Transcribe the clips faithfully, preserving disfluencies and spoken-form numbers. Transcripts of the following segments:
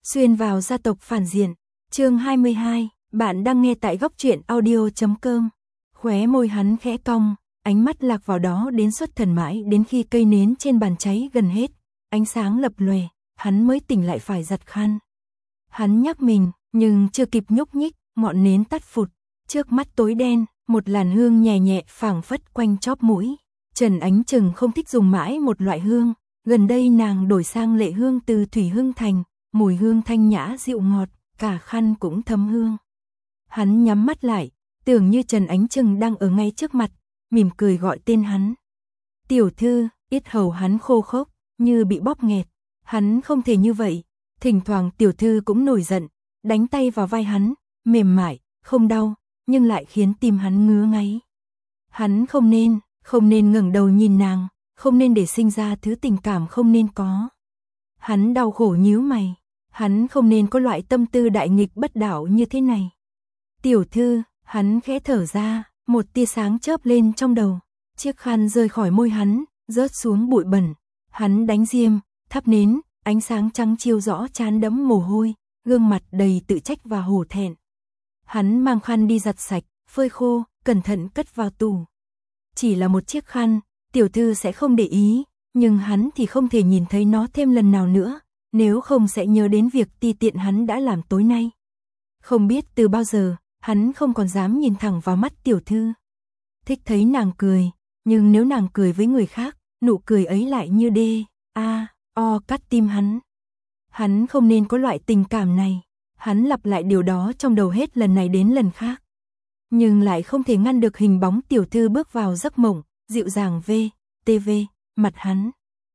Xuyên vào gia tộc phản diện. Chương hai mươi hai, bạn đang nghe tại góc truyện audio chấm com. Khóe môi hắn khẽ cong, ánh mắt lạc vào đó đến xuất thần mãi đến khi cây nến trên bàn cháy gần hết, ánh sáng lập lòe, hắn mới tỉnh lại phải giặt khăn. Hắn nhắc mình, nhưng chưa kịp nhúc nhích, ngọn nến tắt phụt, trước mắt tối đen, một làn hương nhẹ nhẹ phảng phất quanh chóp mũi. Trần Ánh Trừng không thích dùng mãi một loại hương, gần đây nàng đổi sang lệ hương từ Thủy Hưng Thành, mùi hương thanh nhã dịu ngọt, cả khăn cũng thấm hương. Hắn nhắm mắt lại, tưởng như Trần Ánh Trừng đang ở ngay trước mặt, mỉm cười gọi tên hắn. Tiểu thư, yết hầu hắn khô khốc, như bị bóp nghẹt. Hắn không thể như vậy, thỉnh thoảng tiểu thư cũng nổi giận, đánh tay vào vai hắn, mềm mại, không đau, nhưng lại khiến tim hắn ngứa ngáy. Hắn không nên, không nên ngẩng đầu nhìn nàng, không nên để sinh ra thứ tình cảm không nên có. Hắn đau khổ nhíu mày, hắn không nên có loại tâm tư đại nghịch bất đạo như thế này. Tiểu thư, hắn khẽ thở ra, một tia sáng chớp lên trong đầu, chiếc khăn rơi khỏi môi hắn, rớt xuống bụi bẩn. Hắn đánh diêm, thắp nến, ánh sáng trắng chiếu rõ trán đẫm mồ hôi, gương mặt đầy tự trách và hổ thẹn. Hắn mang khăn đi giặt sạch, phơi khô, cẩn thận cất vào tủ. Chỉ là một chiếc khăn, tiểu thư sẽ không để ý, nhưng hắn thì không thể nhìn thấy nó thêm lần nào nữa, nếu không sẽ nhớ đến việc ti tiện hắn đã làm tối nay. Không biết từ bao giờ, hắn không còn dám nhìn thẳng vào mắt tiểu thư. Thích thấy nàng cười, nhưng nếu nàng cười với người khác, nụ cười ấy lại như đê, a, o cắt tim hắn. Hắn không nên có loại tình cảm này, hắn lặp lại điều đó trong đầu hết lần này đến lần khác. Nhưng lại không thể ngăn được hình bóng tiểu thư bước vào giấc mộng, dịu dàng về, tê vê, mặt hắn.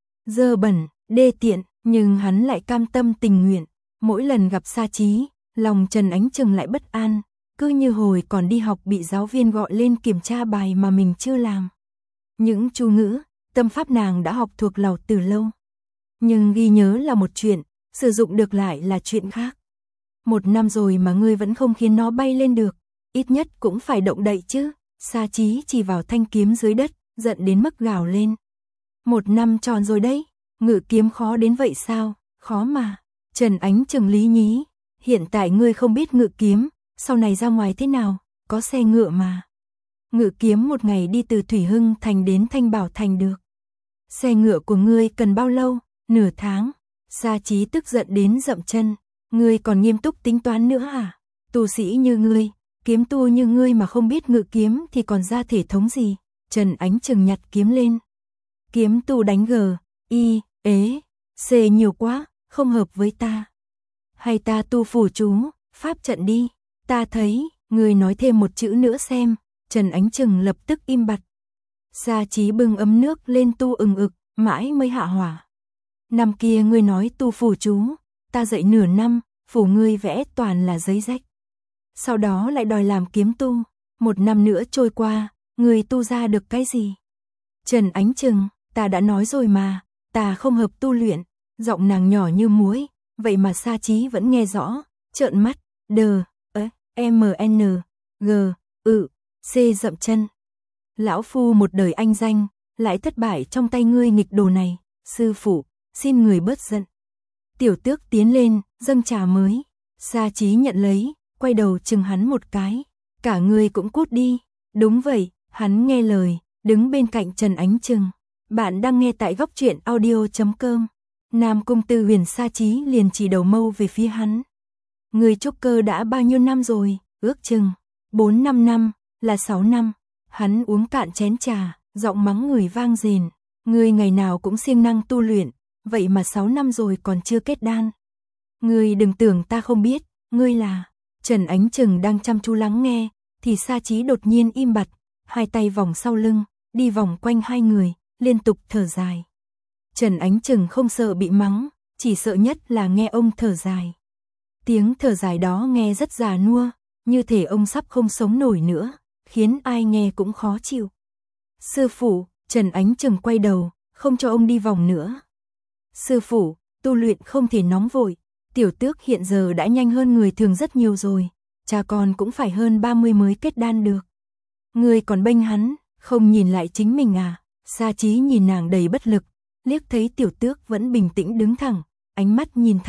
Dơ bẩn, đê tiện, nhưng hắn lại cam tâm tình nguyện. Mỗi lần gặp Sa Chí, lòng Trần Ánh Trừng lại bất an, cứ như hồi còn đi học bị giáo viên gọi lên kiểm tra bài mà mình chưa làm. Những chú ngữ, tâm pháp nàng đã học thuộc lầu từ lâu. Nhưng ghi nhớ là một chuyện, sử dụng được lại là chuyện khác. Một năm rồi mà ngươi vẫn không khiến nó bay lên được, ít nhất cũng phải động đậy chứ. Sa Chí chỉ vào thanh kiếm dưới đất, giận đến mức gào lên. Một năm tròn rồi đấy, ngự kiếm khó đến vậy sao? Khó mà. Trần Ánh Trừng lý nhí, hiện tại ngươi không biết ngự kiếm, sau này ra ngoài thế nào, có xe ngựa mà. Ngự kiếm một ngày đi từ Thủy Hưng Thành đến Thanh Bảo Thành được. Xe ngựa của ngươi cần bao lâu? Nửa tháng. Sa Chí tức giận đến dậm chân, ngươi còn nghiêm túc tính toán nữa à? Tu sĩ như ngươi, kiếm tu như ngươi mà không biết ngự kiếm thì còn ra thể thống gì? Trần Ánh Trừng nhặt kiếm lên. Kiếm tu đánh gờ, y, ế, c nhiều quá, không hợp với ta. Hay ta tu phủ chú, pháp trận đi. Ta thấy, ngươi nói thêm một chữ nữa xem. Trần Ánh Trừng lập tức im bặt. Sa Chí bưng ấm nước lên tu ừng ực, mãi mới hạ hỏa. Năm kia ngươi nói tu phủ chú, ta dạy nửa năm, phủ ngươi vẽ toàn là giấy rách. Sau đó lại đòi làm kiếm tu, một năm nữa trôi qua, ngươi tu ra được cái gì? Trần Ánh Trừng, ta đã nói rồi mà, ta không hợp tu luyện. Giọng nàng nhỏ như muối, vậy mà Sa Chí vẫn nghe rõ, trợn mắt, đờ, ớ, m n, g, ự, c dậm chân. Lão phu một đời anh danh, lại thất bại trong tay ngươi nghịch đồ này, sư phụ, xin người bớt giận. Tiểu Tước tiến lên, dâng trà mới. Sa Chí nhận lấy, quay đầu chừng hắn một cái. Cả ngươi cũng cút đi. Đúng vậy, hắn nghe lời, đứng bên cạnh Trần Ánh Trừng. Bạn đang nghe tại góc truyện audio chấm com. Nam công tử Huyền Sa Chí liền chỉ đầu mâu về phía hắn. Ngươi trúc cơ đã bao nhiêu năm rồi? Ước chừng bốn năm năm, là sáu năm. Hắn uống cạn chén trà, giọng mắng người vang rền. Ngươi ngày nào cũng siêng năng tu luyện, vậy mà sáu năm rồi còn chưa kết đan. Ngươi đừng tưởng ta không biết, ngươi là... Trần Ánh Trừng đang chăm chú lắng nghe, thì Sa Chí đột nhiên im bặt, hai tay vòng sau lưng, đi vòng quanh hai người, liên tục thở dài. Trần Ánh Trừng không sợ bị mắng, chỉ sợ nhất là nghe ông thở dài. Tiếng thở dài đó nghe rất già nua, như thể ông sắp không sống nổi nữa, khiến ai nghe cũng khó chịu. Sư phụ, Trần Ánh Trừng quay đầu, không cho ông đi vòng nữa. Sư phụ, tu luyện không thể nóng vội, Tiểu Tước hiện giờ đã nhanh hơn người thường rất nhiều rồi, cha con cũng phải hơn ba mươi mới kết đan được. Người còn bênh hắn, không nhìn lại chính mình à? Sa Chí nhìn nàng đầy bất lực, liếc thấy Tiểu Tước vẫn bình tĩnh đứng thẳng, ánh mắt nhìn thẳng,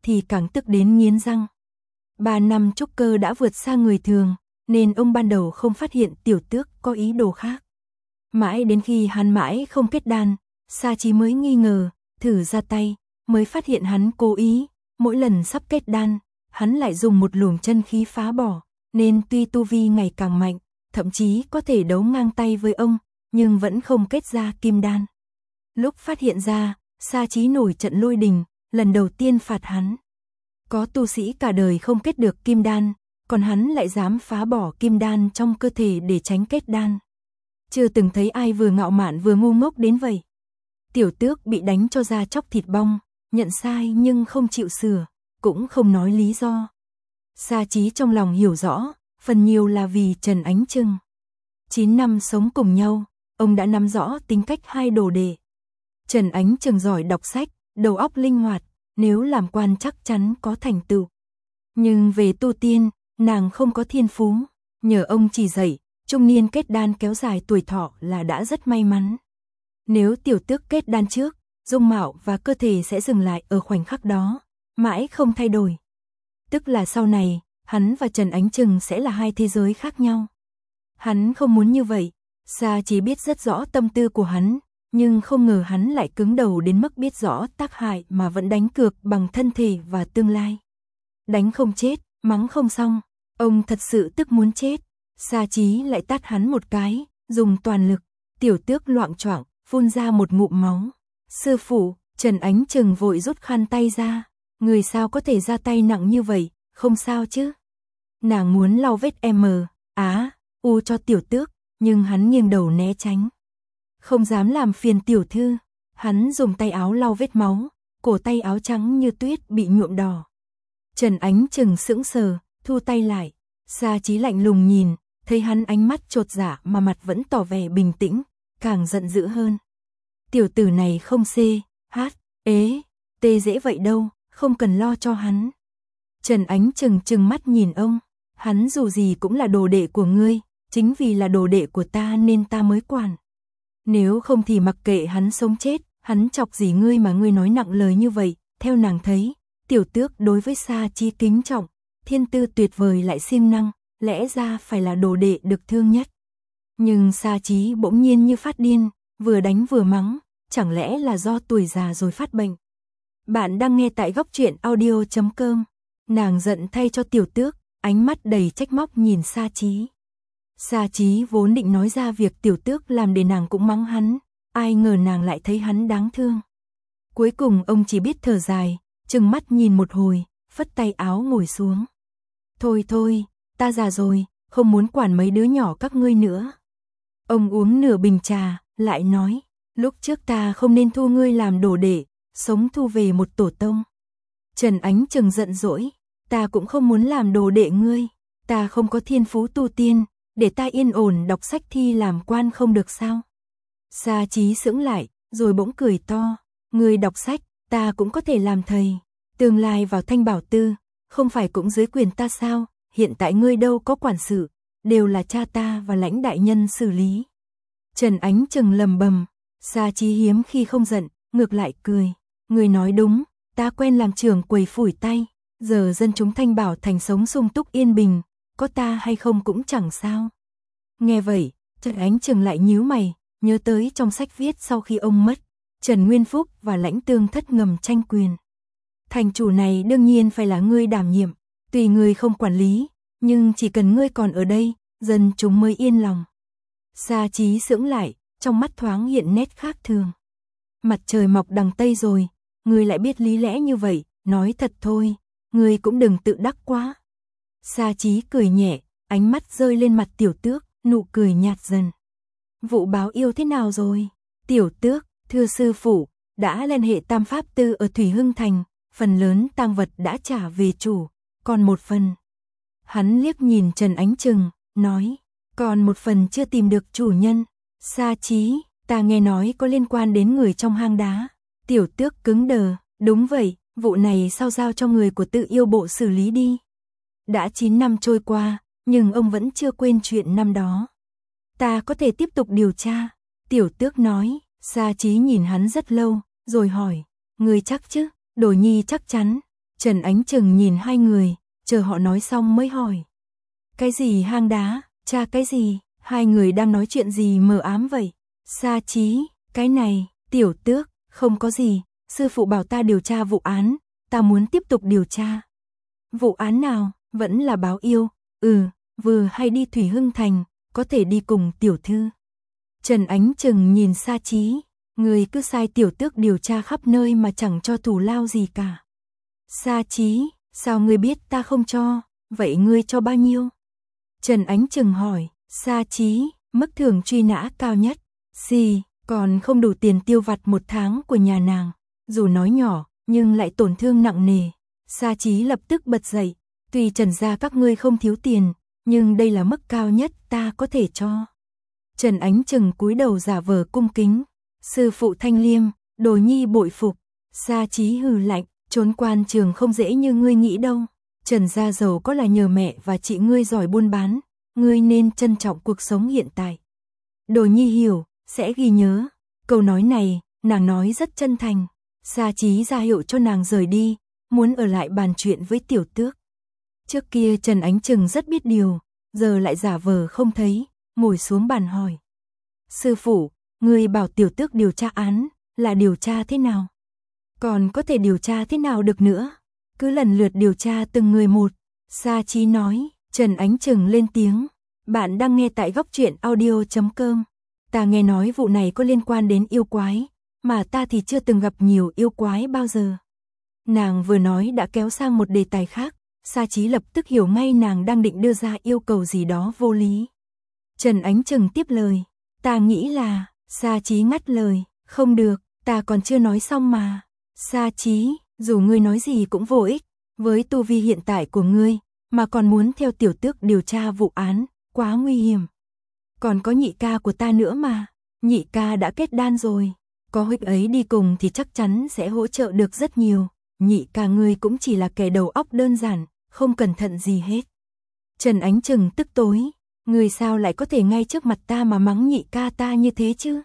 thì càng tức đến nghiến răng. Ba năm trúc cơ đã vượt xa người thường, nên ông ban đầu không phát hiện Tiểu Tước có ý đồ khác. Mãi đến khi hắn mãi không kết đan, Sa Chí mới nghi ngờ, thử ra tay, mới phát hiện hắn cố ý, mỗi lần sắp kết đan, hắn lại dùng một luồng chân khí phá bỏ, nên tuy tu vi ngày càng mạnh, thậm chí có thể đấu ngang tay với ông, nhưng vẫn không kết ra kim đan. Lúc phát hiện ra, Sa Chí nổi trận lôi đình, lần đầu tiên phạt hắn. Có tu sĩ cả đời không kết được kim đan, còn hắn lại dám phá bỏ kim đan trong cơ thể để tránh kết đan. Chưa từng thấy ai vừa ngạo mạn vừa ngu ngốc đến vậy. Tiểu Tước bị đánh cho da chóc thịt bong, nhận sai nhưng không chịu sửa, cũng không nói lý do. Sa Chí trong lòng hiểu rõ, phần nhiều là vì Trần Ánh Trưng. chín năm sống cùng nhau, ông đã nắm rõ tính cách hai đồ đệ. Trần Ánh Trưng giỏi đọc sách, đầu óc linh hoạt, nếu làm quan chắc chắn có thành tựu. Nhưng về tu tiên, nàng không có thiên phú, nhờ ông chỉ dạy, trung niên kết đan kéo dài tuổi thọ là đã rất may mắn. Nếu Tiểu Tước kết đan trước, dung mạo và cơ thể sẽ dừng lại ở khoảnh khắc đó, mãi không thay đổi. Tức là sau này, hắn và Trần Ánh Trưng sẽ là hai thế giới khác nhau. Hắn không muốn như vậy, Sa Chí biết rất rõ tâm tư của hắn, nhưng không ngờ hắn lại cứng đầu đến mức biết rõ tác hại mà vẫn đánh cược bằng thân thể và tương lai. Đánh không chết, mắng không xong, ông thật sự tức muốn chết. Sa Chí lại tát hắn một cái, dùng toàn lực, Tiểu Tước loạng choạng, phun ra một ngụm máu. Sư phụ, Trần Ánh Trừng vội rút khăn tay ra, người sao có thể ra tay nặng như vậy, không sao chứ. Nàng muốn lau vết M, á, u cho Tiểu Tước, nhưng hắn nghiêng đầu né tránh. Không dám làm phiền tiểu thư, hắn dùng tay áo lau vết máu, cổ tay áo trắng như tuyết bị nhuộm đỏ. Trần Ánh Trừng sững sờ, thu tay lại, Sa Chí lạnh lùng nhìn, thấy hắn ánh mắt chột dạ mà mặt vẫn tỏ vẻ bình tĩnh, càng giận dữ hơn. Tiểu tử này không C, H, ế, tê dễ vậy đâu, không cần lo cho hắn. Trần Ánh Trừng trừng mắt nhìn ông, hắn dù gì cũng là đồ đệ của ngươi, chính vì là đồ đệ của ta nên ta mới quản. Nếu không thì mặc kệ hắn sống chết, hắn chọc gì ngươi mà ngươi nói nặng lời như vậy. Theo nàng thấy, Tiểu Tước đối với Sa Chí kính trọng, thiên tư tuyệt vời lại siêng năng, lẽ ra phải là đồ đệ được thương nhất. Nhưng Sa Chí bỗng nhiên như phát điên, vừa đánh vừa mắng, chẳng lẽ là do tuổi già rồi phát bệnh. Bạn đang nghe tại góc truyện audio chấm com. Nàng giận thay cho Tiểu Tước, ánh mắt đầy trách móc nhìn Sa Chí. Sa Chí vốn định nói ra việc Tiểu Tước làm để nàng cũng mắng hắn, ai ngờ nàng lại thấy hắn đáng thương. Cuối cùng ông chỉ biết thở dài, trừng mắt nhìn một hồi, phất tay áo ngồi xuống. Thôi thôi, ta già rồi, không muốn quản mấy đứa nhỏ các ngươi nữa. Ông uống nửa bình trà, lại nói, lúc trước ta không nên thu ngươi làm đồ đệ, sống thu về một tổ tông. Trần Ánh Trừng giận dỗi, ta cũng không muốn làm đồ đệ ngươi, ta không có thiên phú tu tiên, để ta yên ổn đọc sách thi làm quan không được sao? Sa Chí sững lại, rồi bỗng cười to, ngươi đọc sách, ta cũng có thể làm thầy, tương lai vào Thanh Bảo Tư, không phải cũng dưới quyền ta sao? Hiện tại ngươi đâu có quản sự, đều là cha ta và Lãnh đại nhân xử lý. Trần Ánh Trừng lầm bầm, Sa Chí hiếm khi không giận, ngược lại cười, ngươi nói đúng, ta quen làm trưởng quầy phủi tay, giờ dân chúng Thanh Bảo Thành sống sung túc yên bình, có ta hay không cũng chẳng sao. Nghe vậy, Trần Ánh Trừng lại nhíu mày, nhớ tới trong sách viết sau khi ông mất, Trần Nguyên Phúc và Lãnh Tương Thất ngầm tranh quyền. Thành chủ này đương nhiên phải là ngươi đảm nhiệm, tùy ngươi không quản lý, nhưng chỉ cần ngươi còn ở đây, dân chúng mới yên lòng. Sa Chí sững lại, trong mắt thoáng hiện nét khác thường. Mặt trời mọc đằng Tây rồi, ngươi lại biết lý lẽ như vậy, nói thật thôi, ngươi cũng đừng tự đắc quá. Sa Chí cười nhẹ, ánh mắt rơi lên mặt Tiểu Tước, nụ cười nhạt dần. Vụ báo yêu thế nào rồi? Tiểu Tước, thưa sư phụ, đã liên hệ Tam Pháp Tư ở Thủy Hưng Thành, phần lớn tang vật đã trả về chủ, còn một phần. Hắn liếc nhìn Trần Ánh Trừng, nói, còn một phần chưa tìm được chủ nhân. Sa Chí, ta nghe nói có liên quan đến người trong hang đá. Tiểu Tước cứng đờ, đúng vậy, vụ này sao giao cho người của Tự Yêu Bộ xử lý đi. Đã chín năm trôi qua, nhưng ông vẫn chưa quên chuyện năm đó. Ta có thể tiếp tục điều tra. Tiểu Tước nói. Sa Chí nhìn hắn rất lâu, rồi hỏi, người chắc chứ? Đồ nhi chắc chắn. Trần Ánh Trừng nhìn hai người, chờ họ nói xong mới hỏi. Cái gì hang đá, cha cái gì, hai người đang nói chuyện gì mờ ám vậy? Sa Chí, cái này, Tiểu Tước, không có gì, sư phụ bảo ta điều tra vụ án, ta muốn tiếp tục điều tra. Vụ án nào, vẫn là báo yêu, ừ, vừa hay đi Thủy Hưng Thành, có thể đi cùng tiểu thư. Trần Ánh Trừng nhìn Sa Chí, người cứ sai Tiểu Tước điều tra khắp nơi mà chẳng cho thù lao gì cả. Sa Chí, sao ngươi biết ta không cho, vậy ngươi cho bao nhiêu? Trần Ánh Trừng hỏi, Sa Chí, mức thưởng truy nã cao nhất, xì, còn không đủ tiền tiêu vặt một tháng của nhà nàng, dù nói nhỏ, nhưng lại tổn thương nặng nề. Sa Chí lập tức bật dậy, tuy Trần gia các ngươi không thiếu tiền, nhưng đây là mức cao nhất ta có thể cho. Trần Ánh Trừng cúi đầu giả vờ cung kính, sư phụ Thanh Liêm, đồ nhi bội phục. Sa Chí hừ lạnh, trốn quan trường không dễ như ngươi nghĩ đâu. Trần gia giàu có là nhờ mẹ và chị ngươi giỏi buôn bán, ngươi nên trân trọng cuộc sống hiện tại. Đồ nhi hiểu, sẽ ghi nhớ. Câu nói này, nàng nói rất chân thành. Sa Chí ra hiệu cho nàng rời đi, muốn ở lại bàn chuyện với Tiểu Tước. Trước kia Trần Ánh Trừng rất biết điều, giờ lại giả vờ không thấy, ngồi xuống bàn hỏi. Sư phụ, người bảo Tiểu Tước điều tra án, là điều tra thế nào? Còn có thể điều tra thế nào được nữa? Cứ lần lượt điều tra từng người một. Sa Chí nói. Trần Ánh Trừng lên tiếng. Bạn đang nghe tại góc truyện audio chấm com. Ta nghe nói vụ này có liên quan đến yêu quái, mà ta thì chưa từng gặp nhiều yêu quái bao giờ. Nàng vừa nói đã kéo sang một đề tài khác. Sa Chí lập tức hiểu ngay nàng đang định đưa ra yêu cầu gì đó vô lý. Trần Ánh Trừng tiếp lời. Ta nghĩ là, Sa Chí ngắt lời, không được, ta còn chưa nói xong mà. Sa Chí, dù ngươi nói gì cũng vô ích, với tu vi hiện tại của ngươi, mà còn muốn theo Tiểu Tước điều tra vụ án, quá nguy hiểm. Còn có nhị ca của ta nữa mà, nhị ca đã kết đan rồi, có huynh ấy đi cùng thì chắc chắn sẽ hỗ trợ được rất nhiều, nhị ca ngươi cũng chỉ là kẻ đầu óc đơn giản, không cẩn thận gì hết. Trần Ánh Trừng tức tối, ngươi sao lại có thể ngay trước mặt ta mà mắng nhị ca ta như thế chứ?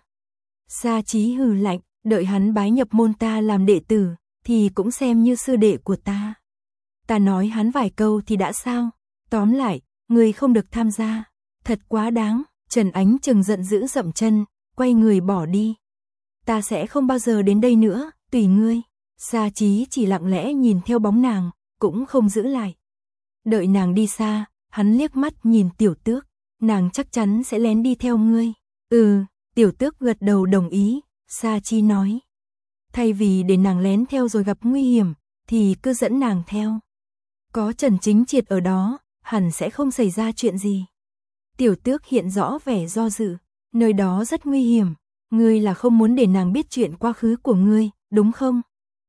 Sa Chí hừ lạnh, đợi hắn bái nhập môn ta làm đệ tử, thì cũng xem như sư đệ của ta. Ta nói hắn vài câu thì đã sao? Tóm lại, ngươi không được tham gia. Thật quá đáng. Trần Ánh Trừng giận dữ dậm chân, quay người bỏ đi. Ta sẽ không bao giờ đến đây nữa, tùy ngươi. Sa Chí chỉ lặng lẽ nhìn theo bóng nàng, cũng không giữ lại. Đợi nàng đi xa, hắn liếc mắt nhìn Tiểu Tước, nàng chắc chắn sẽ lén đi theo ngươi. Ừ, Tiểu Tước gật đầu đồng ý. Sa Chí nói. Thay vì để nàng lén theo rồi gặp nguy hiểm, thì cứ dẫn nàng theo. Có Trần Chính Triệt ở đó, hẳn sẽ không xảy ra chuyện gì. Tiểu Tước hiện rõ vẻ do dự, nơi đó rất nguy hiểm, ngươi là không muốn để nàng biết chuyện quá khứ của ngươi, đúng không?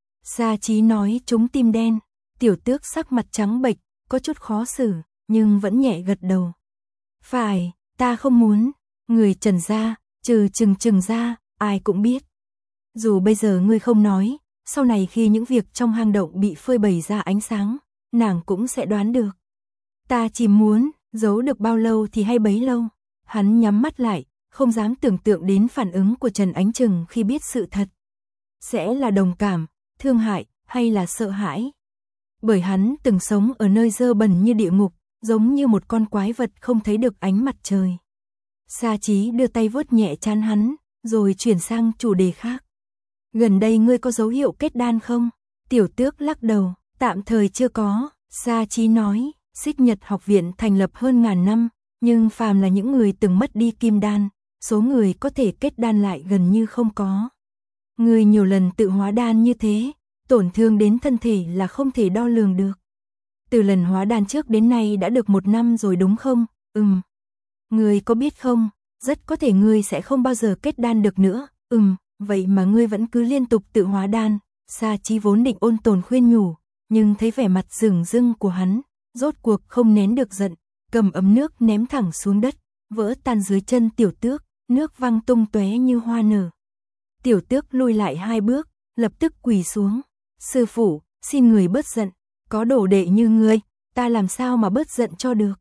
Sa Chí nói trúng tim đen, Tiểu Tước sắc mặt trắng bệch, có chút khó xử, nhưng vẫn nhẹ gật đầu. Phải, ta không muốn, người Trần gia, trừ Trừng Trừng gia, ai cũng biết. Dù bây giờ ngươi không nói, sau này khi những việc trong hang động bị phơi bày ra ánh sáng, nàng cũng sẽ đoán được. Ta chỉ muốn, giấu được bao lâu thì hay bấy lâu. Hắn nhắm mắt lại, không dám tưởng tượng đến phản ứng của Trần Ánh Trừng khi biết sự thật. Sẽ là đồng cảm, thương hại, hay là sợ hãi. Bởi hắn từng sống ở nơi dơ bẩn như địa ngục, giống như một con quái vật không thấy được ánh mặt trời. Sa Chí đưa tay vuốt nhẹ trán hắn, rồi chuyển sang chủ đề khác. Gần đây ngươi có dấu hiệu kết đan không? Tiểu Tước lắc đầu, tạm thời chưa có. Sa Chí nói, Xích Nhật học viện thành lập hơn ngàn năm, nhưng phàm là những người từng mất đi kim đan, số người có thể kết đan lại gần như không có. Ngươi nhiều lần tự hóa đan như thế, tổn thương đến thân thể là không thể đo lường được. Từ lần hóa đan trước đến nay đã được một năm rồi đúng không? Ừm. Ngươi có biết không, rất có thể ngươi sẽ không bao giờ kết đan được nữa. Ừm, vậy mà ngươi vẫn cứ liên tục tự hóa đan. Sa Chí vốn định ôn tồn khuyên nhủ, nhưng thấy vẻ mặt rừng rưng của hắn, rốt cuộc không nén được giận, cầm ấm nước ném thẳng xuống đất, vỡ tan dưới chân Tiểu Tước, nước văng tung tóe như hoa nở. Tiểu Tước lùi lại hai bước, lập tức quỳ xuống. Sư phụ, xin người bớt giận, có đồ đệ như ngươi, ta làm sao mà bớt giận cho được.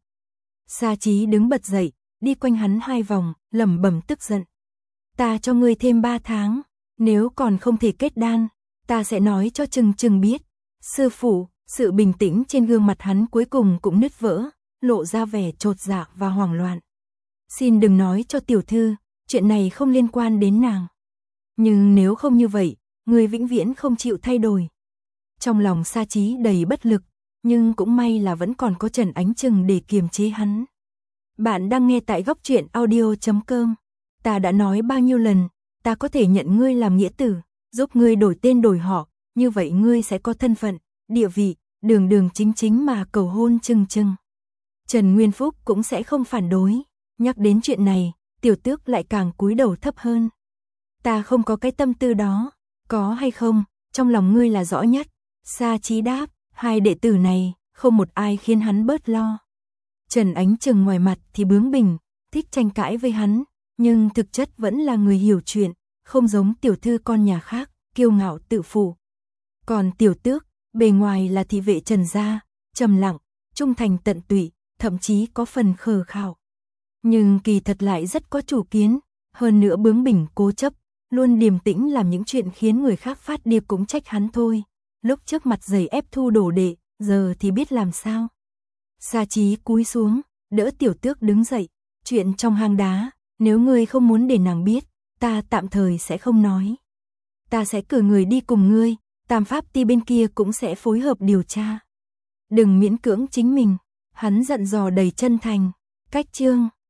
Sa Chí đứng bật dậy, đi quanh hắn hai vòng, lẩm bẩm tức giận. Ta cho ngươi thêm ba tháng, nếu còn không thể kết đan, ta sẽ nói cho Trừng Trừng biết. Sư phụ, Sự bình tĩnh trên gương mặt hắn cuối cùng cũng nứt vỡ, lộ ra vẻ chột dạ và hoảng loạn. Xin đừng nói cho tiểu thư, chuyện này không liên quan đến nàng. Nhưng nếu không như vậy, ngươi vĩnh viễn không chịu thay đổi. Trong lòng Sa Chí đầy bất lực, nhưng cũng may là vẫn còn có Trần Ánh Trừng để kiềm chế hắn. Bạn đang nghe tại góc truyện audio chấm com. Ta đã nói bao nhiêu lần, ta có thể nhận ngươi làm nghĩa tử, giúp ngươi đổi tên đổi họ, như vậy ngươi sẽ có thân phận, địa vị, đường đường chính chính mà cầu hôn Trừng Trừng. Trần Nguyên Phúc cũng sẽ không phản đối. Nhắc đến chuyện này, Tiểu Tước lại càng cúi đầu thấp hơn. Ta không có cái tâm tư đó, có hay không, trong lòng ngươi là rõ nhất. Sa Chí đáp, hai đệ tử này, không một ai khiến hắn bớt lo. Trần Ánh Trừng ngoài mặt thì bướng bỉnh, thích tranh cãi với hắn, nhưng thực chất vẫn là người hiểu chuyện, không giống tiểu thư con nhà khác, kiêu ngạo tự phụ. Còn Tiểu Tước, bề ngoài là thị vệ Trần gia, trầm lặng, trung thành tận tụy, thậm chí có phần khờ khạo. Nhưng kỳ thật lại rất có chủ kiến, hơn nữa bướng bỉnh cố chấp, luôn điềm tĩnh làm những chuyện khiến người khác phát điệp cũng trách hắn thôi. Lúc trước mặt giày ép thu đồ đệ, giờ thì biết làm sao. Sa Chí cúi xuống, đỡ Tiểu Tước đứng dậy. Chuyện trong hang đá, nếu ngươi không muốn để nàng biết, ta tạm thời sẽ không nói. Ta sẽ cử người đi cùng ngươi, Tam Pháp Ti bên kia cũng sẽ phối hợp điều tra. Đừng miễn cưỡng chính mình, hắn dặn dò đầy chân thành. Cách chương